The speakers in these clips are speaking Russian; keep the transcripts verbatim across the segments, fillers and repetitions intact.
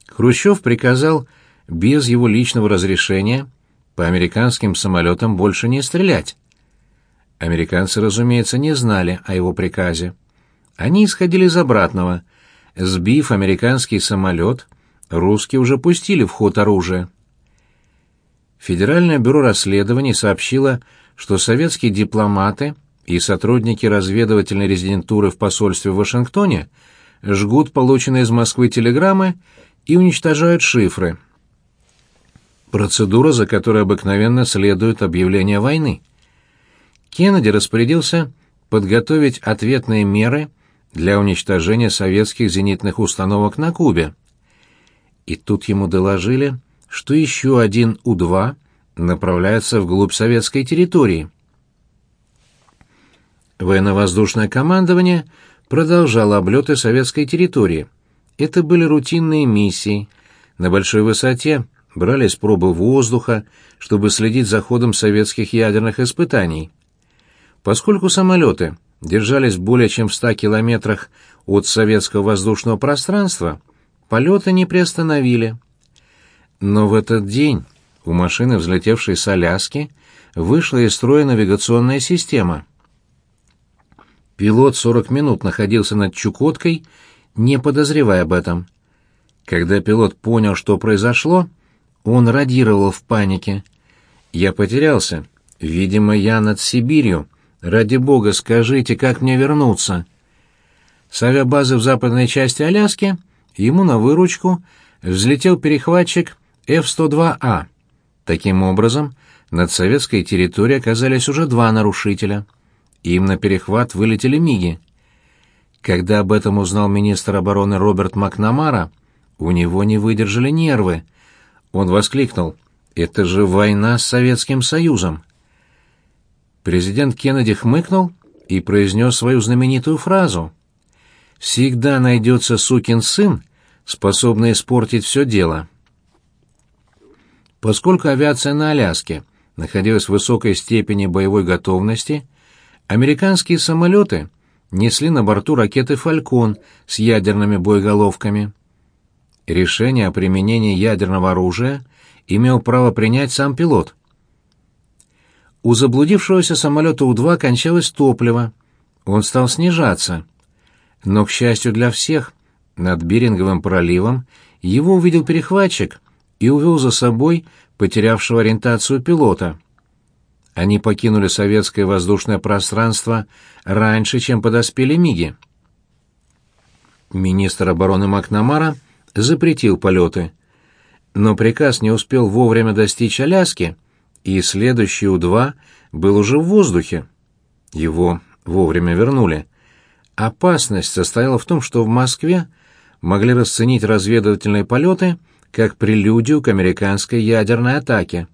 Хрущев приказал без его личного разрешения по американским самолетам больше не стрелять. Американцы, разумеется, не знали о его приказе. Они исходили из обратного. Сбив американский самолет, русские уже пустили в ход оружие. Федеральное бюро расследований сообщило, что советские дипломаты и сотрудники разведывательной резидентуры в посольстве в Вашингтоне жгут полученные из Москвы телеграммы и уничтожают шифры. Процедура, за которой обыкновенно следует объявление войны. Кеннеди распорядился подготовить ответные меры для уничтожения советских зенитных установок на Кубе. И тут ему доложили, что еще один У два направляется вглубь советской территории. Военно-воздушное командование продолжало облеты советской территории. Это были рутинные миссии. На большой высоте брались пробы воздуха, чтобы следить за ходом советских ядерных испытаний. Поскольку самолеты держались более чем в ста километрах от советского воздушного пространства, полеты не приостановили. Но в этот день у машины, взлетевшей с Аляски, вышла из строя навигационная система. Пилот сорок минут находился над Чукоткой, не подозревая об этом. Когда пилот понял, что произошло, он радировал в панике. «Я потерялся. Видимо, я над Сибирью. Ради бога, скажите, как мне вернуться?» С авиабазы в западной части Аляски ему на выручку взлетел перехватчик эф сто два а. Таким образом, над советской территорией оказались уже два нарушителя. Им на перехват вылетели миги. Когда об этом узнал министр обороны Роберт Макнамара, у него не выдержали нервы. Он воскликнул: «Это же война с Советским Союзом!» Президент Кеннеди хмыкнул и произнес свою знаменитую фразу: «Всегда найдется сукин сын, способный испортить все дело». Поскольку авиация на Аляске находилась в высокой степени боевой готовности, американские самолеты несли на борту ракеты «Фалькон» с ядерными боеголовками. Решение о применении ядерного оружия имел право принять сам пилот. У заблудившегося самолета У два кончалось топливо. Он стал снижаться. Но, к счастью для всех, над Беринговым проливом его увидел перехватчик и увел за собой потерявшего ориентацию пилота. Они покинули советское воздушное пространство раньше, чем подоспели миги. Министр обороны Макнамара запретил полеты, но приказ не успел вовремя достичь Аляски, и следующий У два был уже в воздухе. Его вовремя вернули. Опасность состояла в том, что в Москве могли расценить разведывательные полеты как прелюдию к американской ядерной атаке.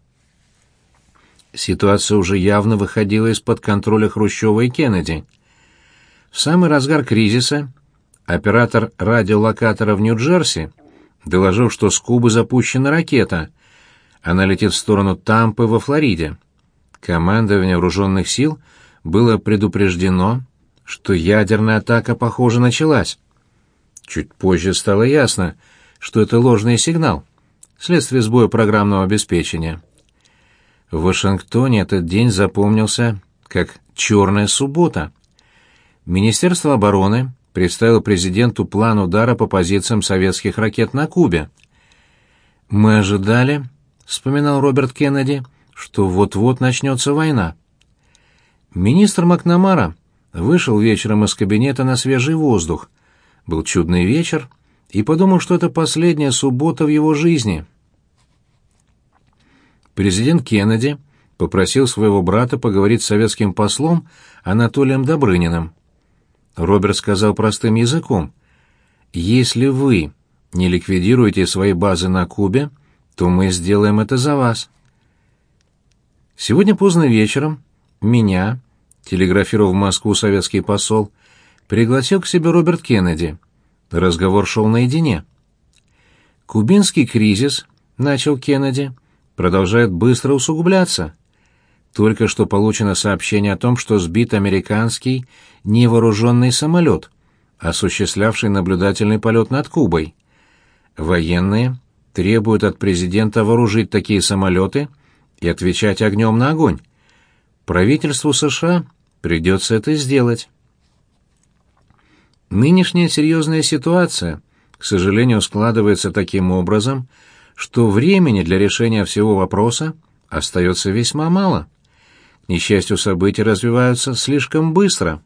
Ситуация уже явно выходила из-под контроля Хрущева и Кеннеди. В самый разгар кризиса оператор радиолокатора в Нью-Джерси доложил, что с Кубы запущена ракета. Она летит в сторону Тампы во Флориде. Командование вооруженных сил было предупреждено, что ядерная атака, похоже, началась. Чуть позже стало ясно, что это ложный сигнал, вследствие сбоя программного обеспечения. В Вашингтоне этот день запомнился как «Черная суббота». Министерство обороны представило президенту план удара по позициям советских ракет на Кубе. «Мы ожидали», — вспоминал Роберт Кеннеди, — «что вот-вот начнется война». Министр Макнамара вышел вечером из кабинета на свежий воздух. Был чудный вечер, и подумал, что это последняя суббота в его жизни. Президент Кеннеди попросил своего брата поговорить с советским послом Анатолием Добрыниным. Роберт сказал простым языком: «Если вы не ликвидируете свои базы на Кубе, то мы сделаем это за вас». Сегодня поздно вечером меня, телеграфировал в Москву советский посол, пригласил к себе Роберт Кеннеди. Разговор шел наедине. «Кубинский кризис», — начал Кеннеди, — «продолжает быстро усугубляться. Только что получено сообщение о том, что сбит американский невооруженный самолет, осуществлявший наблюдательный полет над Кубой. Военные требуют от президента вооружить такие самолеты и отвечать огнем на огонь. Правительству США придется это сделать. Нынешняя серьезная ситуация, к сожалению, складывается таким образом, что времени для решения всего вопроса остается весьма мало. К несчастью, события развиваются слишком быстро.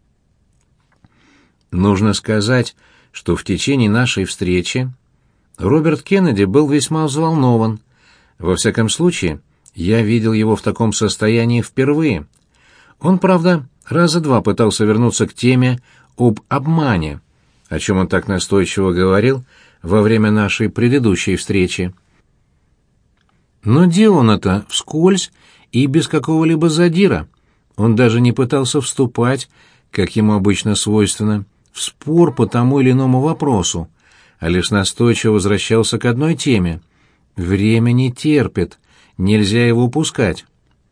Нужно сказать, что в течение нашей встречи Роберт Кеннеди был весьма взволнован. Во всяком случае, я видел его в таком состоянии впервые. Он, правда, раза два пытался вернуться к теме об обмане, о чем он так настойчиво говорил во время нашей предыдущей встречи. Но делал он это вскользь и без какого-либо задира. Он даже не пытался вступать, как ему обычно свойственно, в спор по тому или иному вопросу, а лишь настойчиво возвращался к одной теме. Время не терпит, нельзя его упускать.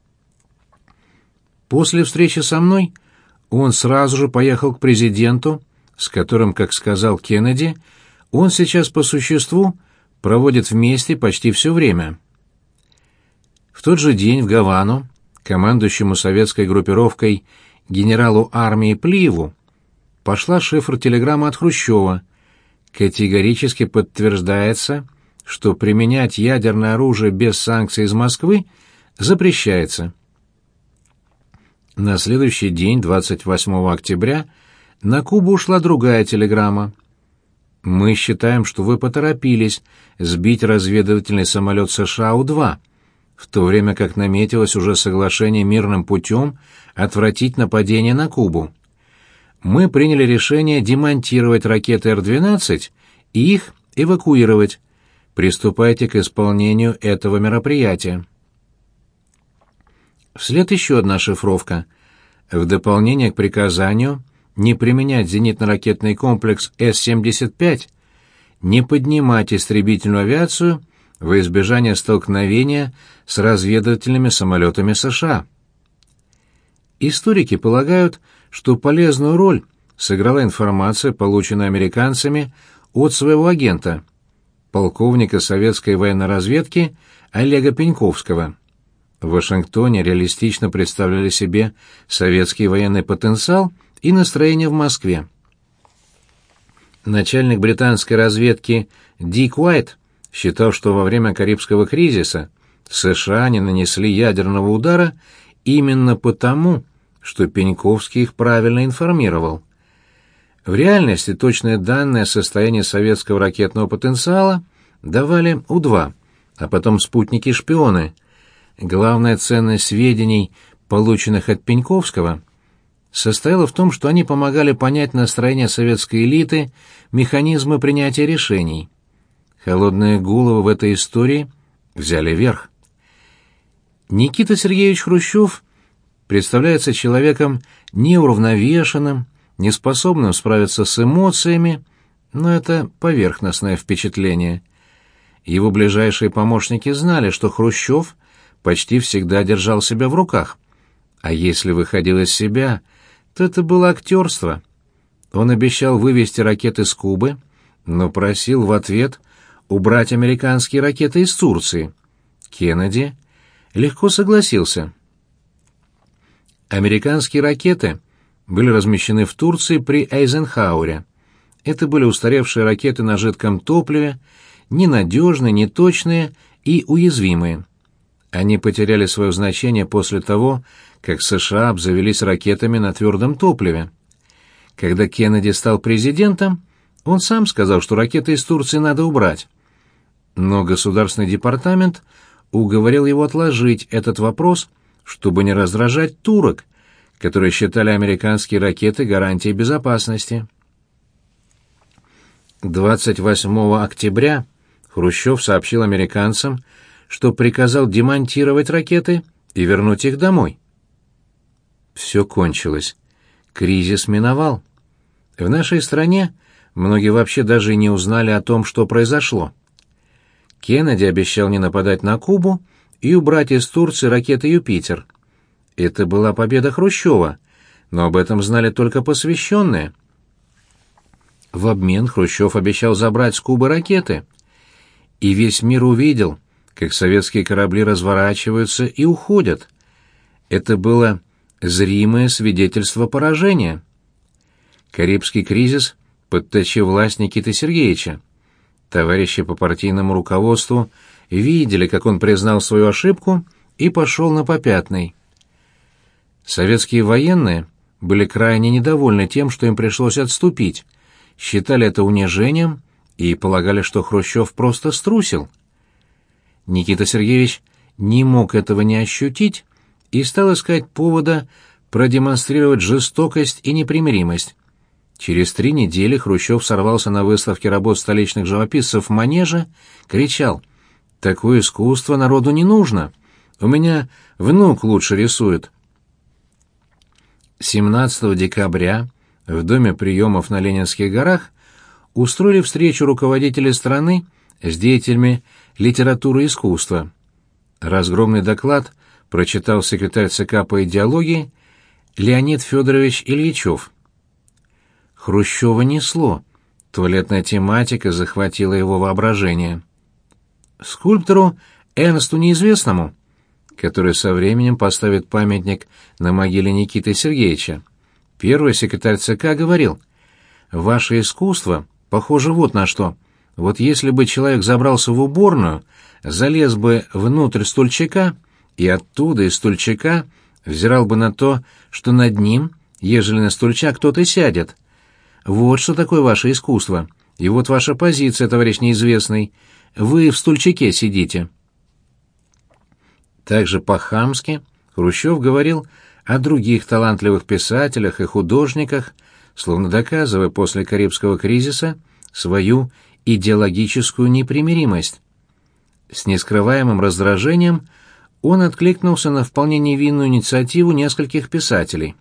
После встречи со мной он сразу же поехал к президенту, с которым, как сказал Кеннеди, он сейчас по существу проводит вместе почти все время. В тот же день в Гавану командующему советской группировкой генералу армии Плиеву пошла шифр-телеграмма от Хрущева. Категорически подтверждается, что применять ядерное оружие без санкций из Москвы запрещается. На следующий день, двадцать восьмого октября, на Кубу ушла другая телеграмма. «Мы считаем, что вы поторопились сбить разведывательный самолет США У-два, в то время как наметилось уже соглашение мирным путем отвратить нападение на Кубу. Мы приняли решение демонтировать ракеты Р двенадцать и их эвакуировать. Приступайте к исполнению этого мероприятия». Вслед еще одна шифровка. В дополнение к приказанию не применять зенитно-ракетный комплекс С семьдесят пять, не поднимать истребительную авиацию во избежание столкновения с разведывательными самолетами США. Историки полагают, что полезную роль сыграла информация, полученная американцами от своего агента, полковника советской военной разведки Олега Пеньковского. В Вашингтоне реалистично представляли себе советский военный потенциал и настроение в Москве. Начальник британской разведки Дик Уайт считал, что во время Карибского кризиса США не нанесли ядерного удара именно потому, что Пеньковский их правильно информировал. В реальности точные данные о состоянии советского ракетного потенциала давали У-два, а потом спутники-шпионы. Главная ценность сведений, полученных от Пеньковского, состояла в том, что они помогали понять настроение советской элиты, механизмы принятия решений. Холодные головы в этой истории взяли верх. Никита Сергеевич Хрущев представляется человеком неуравновешенным, неспособным справиться с эмоциями, но это поверхностное впечатление. Его ближайшие помощники знали, что Хрущев почти всегда держал себя в руках, а если выходил из себя, то это было актерство. Он обещал вывести ракеты с Кубы, но просил в ответ убрать американские ракеты из Турции. Кеннеди легко согласился. Американские ракеты были размещены в Турции при Эйзенхауэре. Это были устаревшие ракеты на жидком топливе, ненадежные, неточные и уязвимые. Они потеряли свое значение после того, как США обзавелись ракетами на твердом топливе. Когда Кеннеди стал президентом, он сам сказал, что ракеты из Турции надо убрать. Но Государственный департамент уговорил его отложить этот вопрос, чтобы не раздражать турок, которые считали американские ракеты гарантией безопасности. двадцать восьмого октября Хрущев сообщил американцам, что приказал демонтировать ракеты и вернуть их домой. Все кончилось. Кризис миновал. В нашей стране многие вообще даже и не узнали о том, что произошло. Кеннеди обещал не нападать на Кубу и убрать из Турции ракеты «Юпитер». Это была победа Хрущева, но об этом знали только посвященные. В обмен Хрущев обещал забрать с Кубы ракеты. И весь мир увидел, как советские корабли разворачиваются и уходят. Это было зримое свидетельство поражения. Карибский кризис подточил власть Никиты Сергеевича. Товарищи по партийному руководству видели, как он признал свою ошибку и пошел на попятный. Советские военные были крайне недовольны тем, что им пришлось отступить, считали это унижением и полагали, что Хрущев просто струсил. Никита Сергеевич не мог этого не ощутить и стал искать повода продемонстрировать жестокость и непримиримость. Через три недели Хрущев сорвался на выставке работ столичных живописцев в Манеже, кричал: «Такое искусство народу не нужно! У меня внук лучше рисует!» семнадцатого декабря в Доме приемов на Ленинских горах устроили встречу руководителей страны с деятелями литературы и искусства. Разгромный доклад прочитал секретарь ЦК по идеологии Леонид Федорович Ильичев. Хрущева несло, туалетная тематика захватила его воображение. Скульптору Эрнсту Неизвестному, который со временем поставит памятник на могиле Никиты Сергеевича, первый секретарь ЦК говорил: «Ваше искусство похоже вот на что. Вот если бы человек забрался в уборную, залез бы внутрь стульчака и оттуда из стульчака взирал бы на то, что над ним, ежели на стульчак кто-то сядет. Вот что такое ваше искусство. И вот ваша позиция, товарищ Неизвестный. Вы в стульчаке сидите». Также по-хамски Хрущев говорил о других талантливых писателях и художниках, словно доказывая после Карибского кризиса свою идеологическую непримиримость. С нескрываемым раздражением он откликнулся на вполне невинную инициативу нескольких писателей.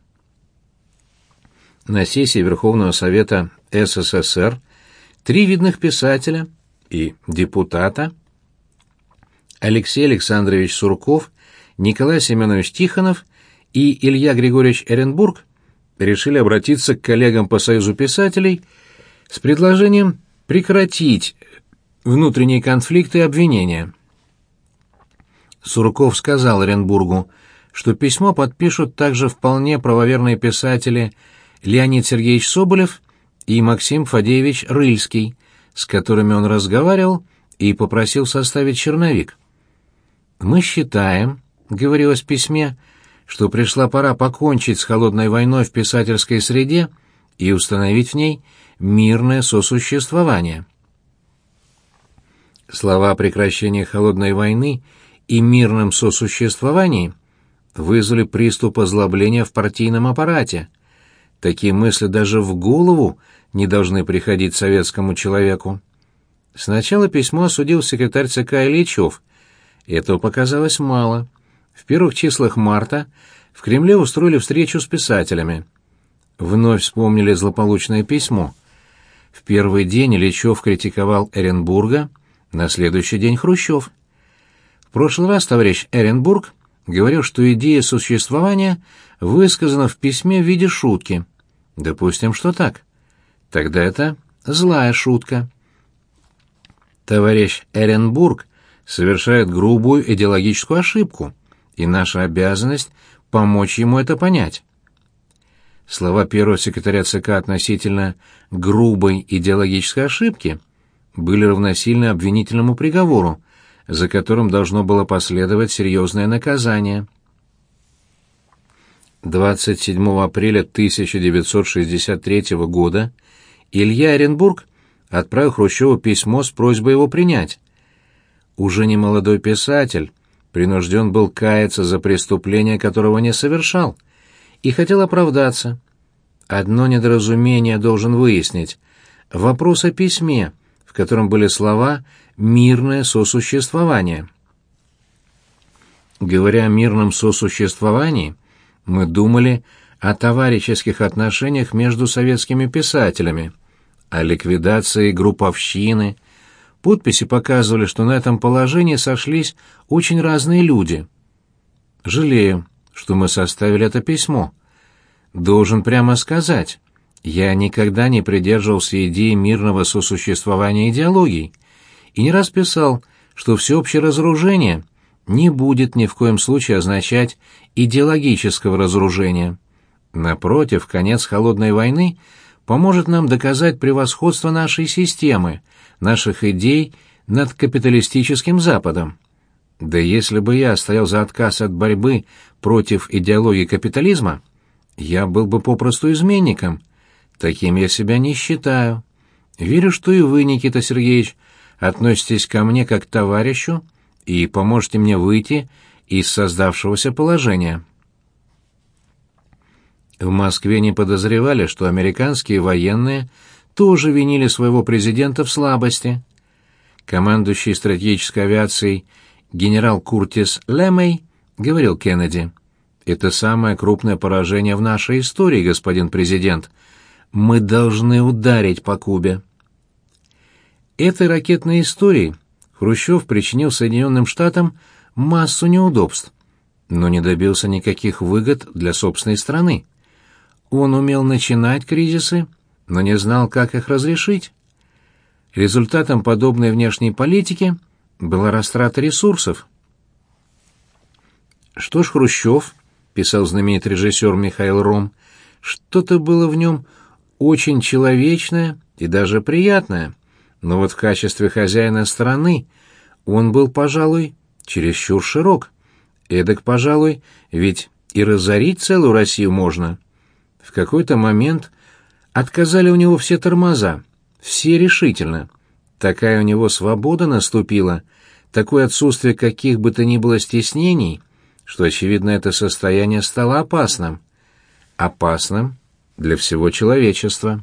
На сессии Верховного Совета СССР три видных писателя и депутата Алексей Александрович Сурков, Николай Семенович Тихонов и Илья Григорьевич Эренбург решили обратиться к коллегам по Союзу писателей с предложением прекратить внутренние конфликты и обвинения. Сурков сказал Эренбургу, что письмо подпишут также вполне правоверные писатели Леонид Сергеевич Соболев и Максим Фадеевич Рыльский, с которыми он разговаривал и попросил составить черновик. «Мы считаем, — говорилось в письме, — что пришла пора покончить с холодной войной в писательской среде и установить в ней мирное сосуществование». Слова о прекращении холодной войны и мирном сосуществовании вызвали приступ озлобления в партийном аппарате. Такие мысли даже в голову не должны приходить советскому человеку. Сначала письмо осудил секретарь ЦК Ильичев. Этого показалось мало. В первых числах марта в Кремле устроили встречу с писателями. Вновь вспомнили злополучное письмо. В первый день Ильичев критиковал Эренбурга, на следующий день Хрущев. В прошлый раз товарищ Эренбург говорил, что идея существования высказана в письме в виде шутки. Допустим, что так. Тогда это злая шутка. Товарищ Эренбург совершает грубую идеологическую ошибку, и наша обязанность — помочь ему это понять. Слова первого секретаря ЦК относительно грубой идеологической ошибки были равносильны обвинительному приговору, за которым должно было последовать серьезное наказание. двадцать седьмого апреля тысяча девятьсот шестьдесят третьего года Илья Эренбург отправил Хрущеву письмо с просьбой его принять. Уже немолодой писатель принужден был каяться за преступление, которого не совершал, и хотел оправдаться. Одно недоразумение должен выяснить. Вопрос о письме, в котором были слова «мирное сосуществование». Говоря о мирном сосуществовании, мы думали о товарищеских отношениях между советскими писателями, о ликвидации групповщины. Подписи показывали, что на этом положении сошлись очень разные люди. Жалею, что мы составили это письмо. Должен прямо сказать, Я никогда не придерживался идеи мирного сосуществования идеологий и не раз писал, что всеобщее разоружение не будет ни в коем случае означать идеологического разоружения. Напротив, конец холодной войны поможет нам доказать превосходство нашей системы, наших идей над капиталистическим Западом. Да если бы я стоял за отказ от борьбы против идеологии капитализма, я был бы попросту изменником. Таким я себя не считаю. Верю, что и вы, Никита Сергеевич, относитесь ко мне как к товарищу и поможете мне выйти из создавшегося положения. В Москве не подозревали, что американские военные тоже винили своего президента в слабости. Командующий стратегической авиацией генерал Куртис Лемей говорил Кеннеди: «Это самое крупное поражение в нашей истории, господин президент. Мы должны ударить по Кубе». Этой ракетной историей Хрущев причинил Соединенным Штатам массу неудобств, но не добился никаких выгод для собственной страны. Он умел начинать кризисы, но не знал, как их разрешить. Результатом подобной внешней политики была растрата ресурсов. «Что ж, Хрущев», — писал знаменитый режиссер Михаил Ром, — «что-то было в нем очень человечное и даже приятное, но вот в качестве хозяина страны он был, пожалуй, чересчур широк. Эдак, пожалуй, ведь и разорить целую Россию можно». В какой-то момент отказали у него все тормоза, все решительно. Такая у него свобода наступила, такое отсутствие каких бы то ни было стеснений, что, очевидно, это состояние стало опасным. Опасным для всего человечества.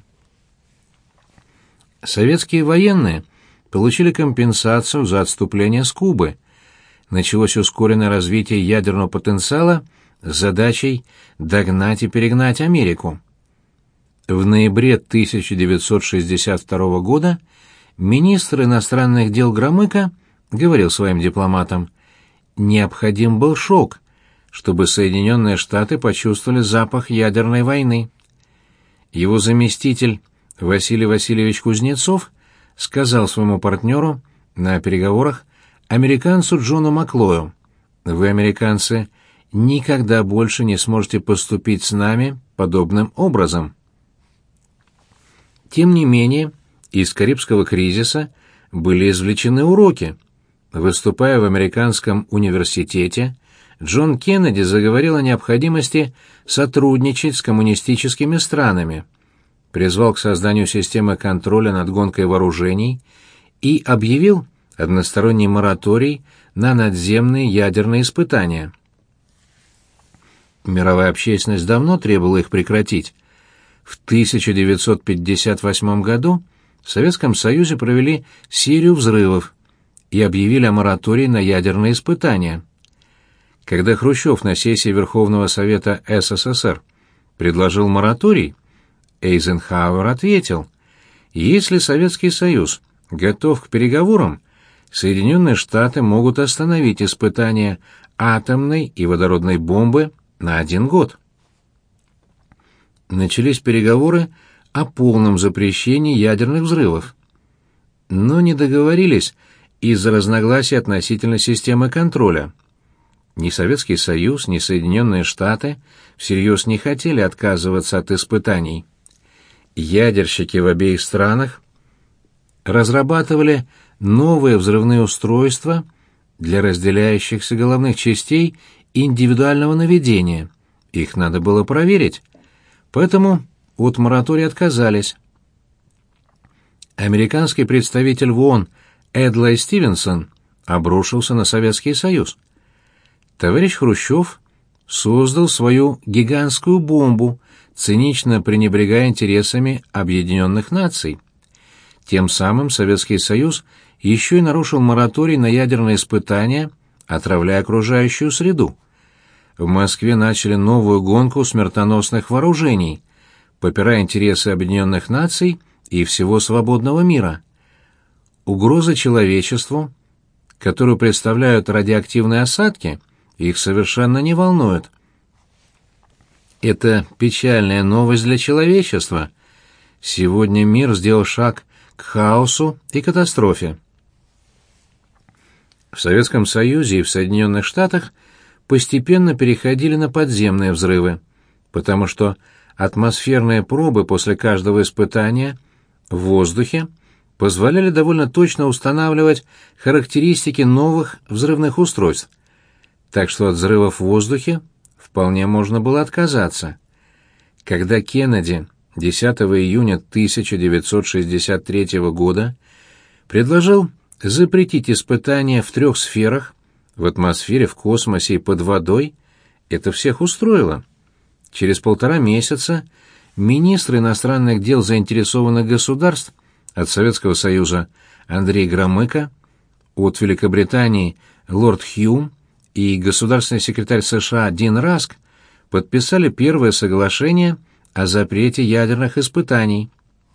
Советские военные получили компенсацию за отступление с Кубы. Началось ускоренное развитие ядерного потенциала с задачей догнать и перегнать Америку. В ноябре тысяча девятьсот шестьдесят второго года министр иностранных дел Громыко говорил своим дипломатам: «Необходим был шок, чтобы Соединенные Штаты почувствовали запах ядерной войны». Его заместитель Василий Васильевич Кузнецов сказал своему партнеру на переговорах, американцу Джону Маклою: «Вы, американцы, никогда больше не сможете поступить с нами подобным образом». Тем не менее, из Карибского кризиса были извлечены уроки. Выступая в американском университете, Джон Кеннеди заговорил о необходимости сотрудничать с коммунистическими странами, призвал к созданию системы контроля над гонкой вооружений и объявил односторонний мораторий на надземные ядерные испытания. Мировая общественность давно требовала их прекратить. В тысяча девятьсот пятьдесят восьмом году в Советском Союзе провели серию взрывов и объявили о моратории на ядерные испытания. Когда Хрущев на сессии Верховного Совета СССР предложил мораторий, Эйзенхауэр ответил: «Если Советский Союз готов к переговорам, Соединенные Штаты могут остановить испытания атомной и водородной бомбы на один год». Начались переговоры о полном запрещении ядерных взрывов. Но не договорились из-за разногласий относительно системы контроля. Ни Советский Союз, ни Соединенные Штаты всерьез не хотели отказываться от испытаний. Ядерщики в обеих странах разрабатывали новые взрывные устройства для разделяющихся головных частей индивидуального наведения. Их надо было проверить. Поэтому от моратория отказались. Американский представитель в ООН Эдлай Стивенсон обрушился на Советский Союз. Товарищ Хрущев создал свою гигантскую бомбу, цинично пренебрегая интересами Объединенных Наций. Тем самым Советский Союз еще и нарушил мораторий на ядерные испытания, отравляя окружающую среду. В Москве начали новую гонку смертоносных вооружений, попирая интересы Объединенных Наций и всего свободного мира. Угроза человечеству, которую представляют радиоактивные осадки, их совершенно не волнует. Это печальная новость для человечества, Сегодня мир сделал шаг к хаосу и катастрофе. В Советском Союзе и в Соединенных Штатах постепенно переходили на подземные взрывы, потому что атмосферные пробы после каждого испытания в воздухе позволяли довольно точно устанавливать характеристики новых взрывных устройств, так что от взрывов в воздухе вполне можно было отказаться. Когда Кеннеди десятого июня тысяча девятьсот шестьдесят третьего года предложил запретить испытания в трех сферах — в атмосфере, в космосе и под водой, это всех устроило. Через полтора месяца министры иностранных дел заинтересованных государств от Советского Союза Андрей Громыко, от Великобритании лорд Хьюм и государственный секретарь США Дин Раск подписали первое соглашение о запрете ядерных испытаний.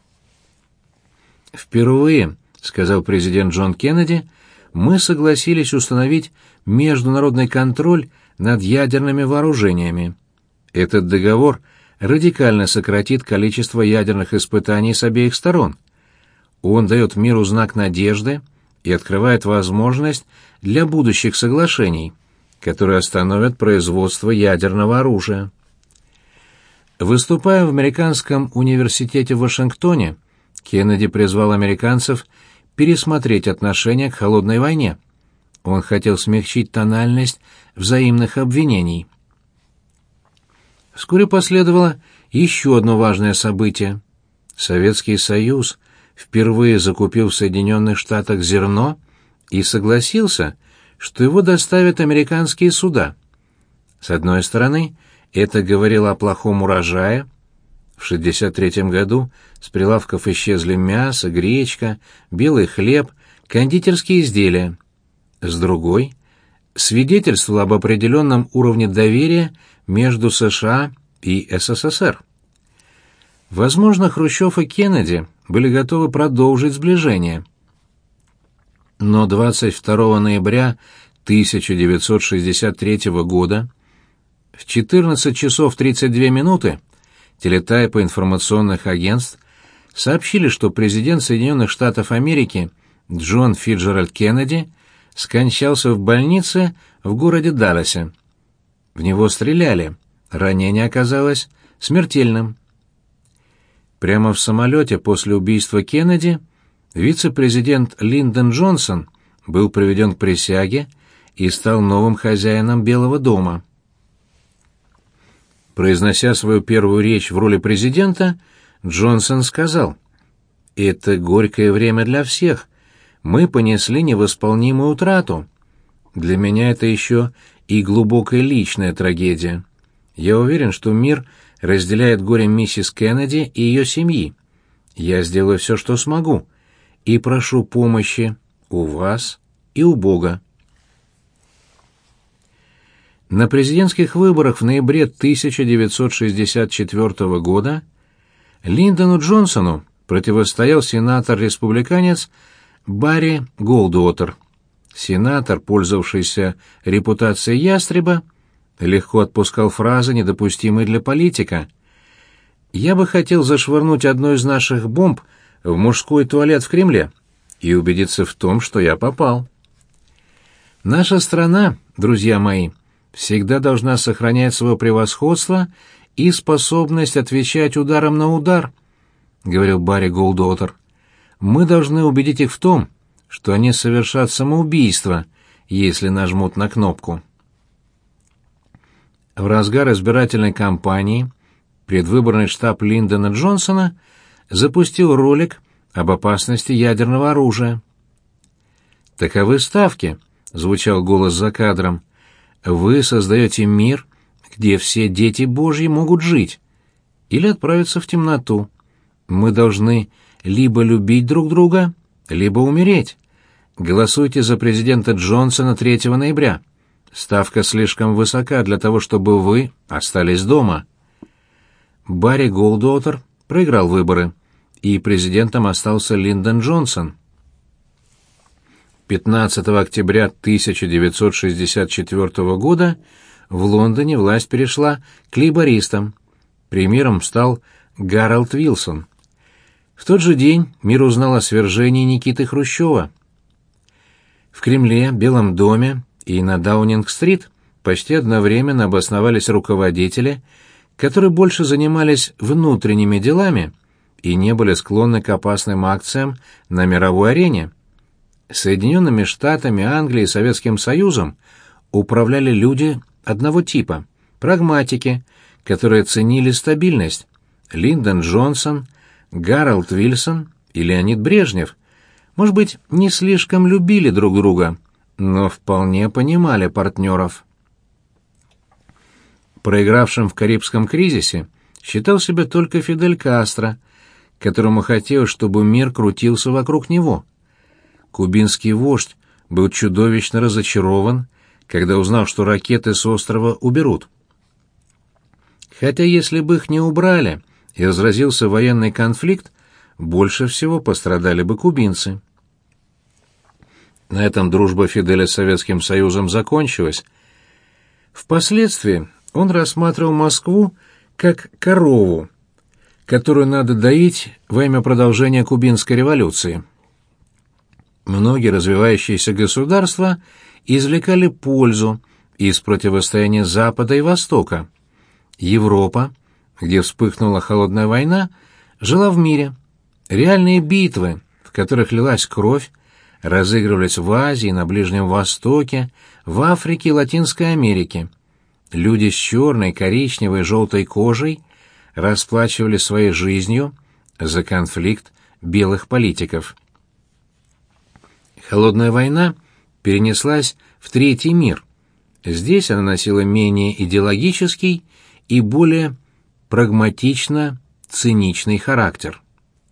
«Впервые, — сказал президент Джон Кеннеди, — мы согласились установить международный контроль над ядерными вооружениями. Этот договор радикально сократит количество ядерных испытаний с обеих сторон. Он дает миру знак надежды и открывает возможность для будущих соглашений, которые остановят производство ядерного оружия». Выступая в Американском университете в Вашингтоне, Кеннеди призвал американцев пересмотреть отношение к холодной войне. Он хотел смягчить тональность взаимных обвинений. Вскоре последовало еще одно важное событие. Советский Союз впервые закупил в Соединенных Штатах зерно и согласился, что его доставят американские суда. С одной стороны, это говорило о плохом урожае. В шестьдесят третьем году с прилавков исчезли мясо, гречка, белый хлеб, кондитерские изделия. С другой, свидетельствовало об определенном уровне доверия между США и СССР. Возможно, Хрущев и Кеннеди были готовы продолжить сближение. Но двадцать второго ноября тысяча девятьсот шестьдесят третьего года в четырнадцать часов тридцать две минуты телетайпы информационных агентств сообщили, что президент Соединенных Штатов Америки Джон Фицджеральд Кеннеди скончался в больнице в городе Далласе. В него стреляли, ранение оказалось смертельным. Прямо в самолете после убийства Кеннеди вице-президент Линдон Джонсон был приведен к присяге и стал новым хозяином Белого дома. Произнося свою первую речь в роли президента, Джонсон сказал: «Это горькое время для всех. Мы понесли невосполнимую утрату. Для меня это еще и глубокая личная трагедия. Я уверен, что мир разделяет горе миссис Кеннеди и ее семьи. Я сделаю все, что смогу, и прошу помощи у вас и у Бога». На президентских выборах в ноябре тысяча девятьсот шестьдесят четвертого года Линдону Джонсону противостоял сенатор-республиканец Барри Голдуотер. Сенатор, пользовавшийся репутацией ястреба, легко отпускал фразы, недопустимые для политика. «Я бы хотел зашвырнуть одну из наших бомб в мужской туалет в Кремле и убедиться в том, что я попал». Наша страна, друзья мои, всегда должна сохранять свое превосходство и способность отвечать ударом на удар, — говорил Барри Голдуотер. Мы должны убедить их в том, что они совершат самоубийство, если нажмут на кнопку. В разгар избирательной кампании предвыборный штаб Линдона Джонсона запустил ролик об опасности ядерного оружия. «Таковы ставки», — звучал голос за кадром. «Вы создаете мир, где все дети Божьи могут жить, или отправиться в темноту. Мы должны либо любить друг друга, либо умереть. Голосуйте за президента Джонсона третьего ноября. Ставка слишком высока для того, чтобы вы остались дома». Барри Голдуотер проиграл выборы, и президентом остался Линдон Джонсон. пятнадцатого октября тысяча девятьсот шестьдесят четвертого года в Лондоне власть перешла к лейбористам. Премьером стал Гарольд Вилсон. В тот же день мир узнал о свержении Никиты Хрущева. В Кремле, Белом доме и на Даунинг-стрит почти одновременно обосновались руководители, которые больше занимались внутренними делами и не были склонны к опасным акциям на мировой арене. Соединенными Штатами, Англией и Советским Союзом управляли люди одного типа – прагматики, которые ценили стабильность – Линдон Джонсон, Гарольд Вильсон и Леонид Брежнев, может быть, не слишком любили друг друга, но вполне понимали партнеров. Проигравшим в Карибском кризисе считал себя только Фидель Кастро, которому хотелось, чтобы мир крутился вокруг него. Кубинский вождь был чудовищно разочарован, когда узнал, что ракеты с острова уберут. Хотя если бы их не убрали и разразился военный конфликт, больше всего пострадали бы кубинцы. На этом дружба Фиделя с Советским Союзом закончилась. Впоследствии он рассматривал Москву как корову, которую надо доить во имя продолжения кубинской революции. Многие развивающиеся государства извлекали пользу из противостояния Запада и Востока. Европа, где вспыхнула холодная война, жила в мире. Реальные битвы, в которых лилась кровь, разыгрывались в Азии, на Ближнем Востоке, в Африке и Латинской Америке. Люди с черной, коричневой, желтой кожей расплачивали своей жизнью за конфликт белых политиков. Холодная война перенеслась в Третий мир. Здесь она носила менее идеологический и более прагматично-циничный характер.